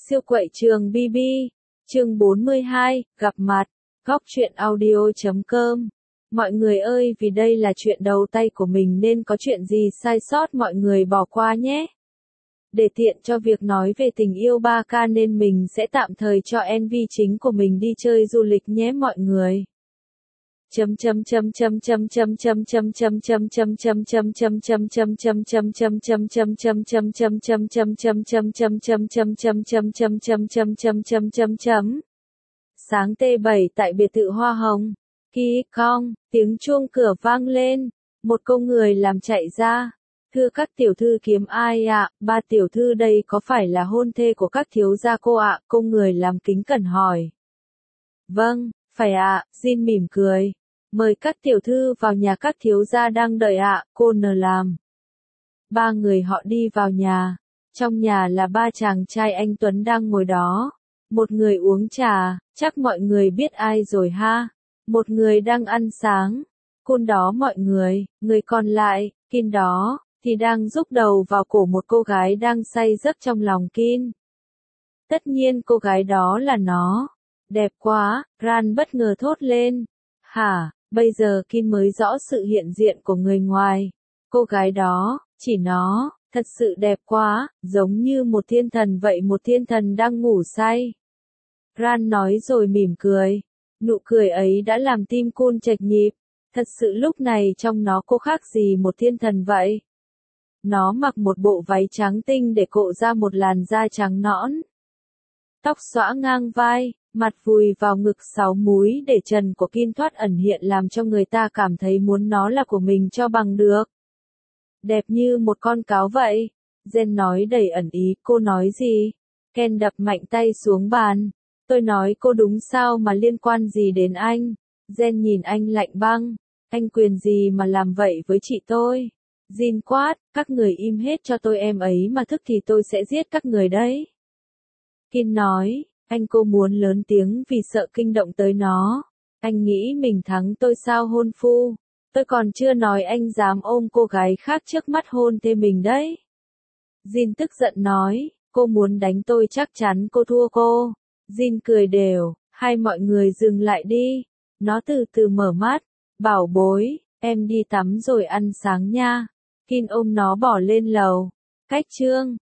Siêu quậy trường BB, chương 42, gặp mặt, góc truyện audio.com. Mọi người ơi, vì đây là chuyện đầu tay của mình nên có chuyện gì sai sót mọi người bỏ qua nhé. Để tiện cho việc nói về tình yêu 3K nên mình sẽ tạm thời cho NV chính của mình đi chơi du lịch nhé mọi người. Sáng T7 tại biệt thự Hoa Hồng. Khi cong, tiếng chuông cửa vang lên, một cô người làm chạy ra. Thưa các tiểu thư kiếm ai ạ? Ba tiểu thư đây có phải là hôn thê của các thiếu gia cô ạ? Cô người làm kính cẩn hỏi. Vâng, phải ạ, Jin mỉm cười. Mời các tiểu thư vào nhà các thiếu gia đang đợi ạ, cô N làm. Ba người họ đi vào nhà. Trong nhà là ba chàng trai anh Tuấn đang ngồi đó. Một người uống trà, chắc mọi người biết ai rồi ha. Một người đang ăn sáng. Côn đó mọi người còn lại, Kin đó, thì đang rúc đầu vào cổ một cô gái đang say giấc trong lòng Kin. Tất nhiên cô gái đó là nó. Đẹp quá, Ran bất ngờ thốt lên. Hả, bây giờ Kin mới rõ sự hiện diện của người ngoài. Cô gái đó, chỉ nó, thật sự đẹp quá, giống như một thiên thần vậy, một thiên thần đang ngủ say. Ran nói rồi mỉm cười. Nụ cười ấy đã làm tim Kun chệch nhịp. Thật sự lúc này trong nó cô khác gì một thiên thần vậy. Nó mặc một bộ váy trắng tinh để cộ ra một làn da trắng nõn. Tóc xõa ngang vai, mặt vùi vào ngực 6 múi để trần của Kin thoát ẩn hiện làm cho người ta cảm thấy muốn nó là của mình cho bằng được. Đẹp như một con cáo vậy. Jen nói đầy ẩn ý, cô nói gì? Ken đập mạnh tay xuống bàn. Tôi nói cô đúng sao mà liên quan gì đến anh? Jen nhìn anh lạnh băng. Anh quyền gì mà làm vậy với chị tôi? Jin quát, các người im hết cho tôi, em ấy mà thức thì tôi sẽ giết các người đấy. Kin nói, anh cô muốn lớn tiếng vì sợ kinh động tới nó. Anh nghĩ mình thắng tôi sao hôn phu? Tôi còn chưa nói anh dám ôm cô gái khác trước mắt hôn thê mình đấy. Jin tức giận nói, cô muốn đánh tôi chắc chắn cô thua cô. Jin cười đều, hai mọi người dừng lại đi. Nó từ từ mở mắt, bảo bối, em đi tắm rồi ăn sáng nha. Kin ôm nó bỏ lên lầu. Cách chương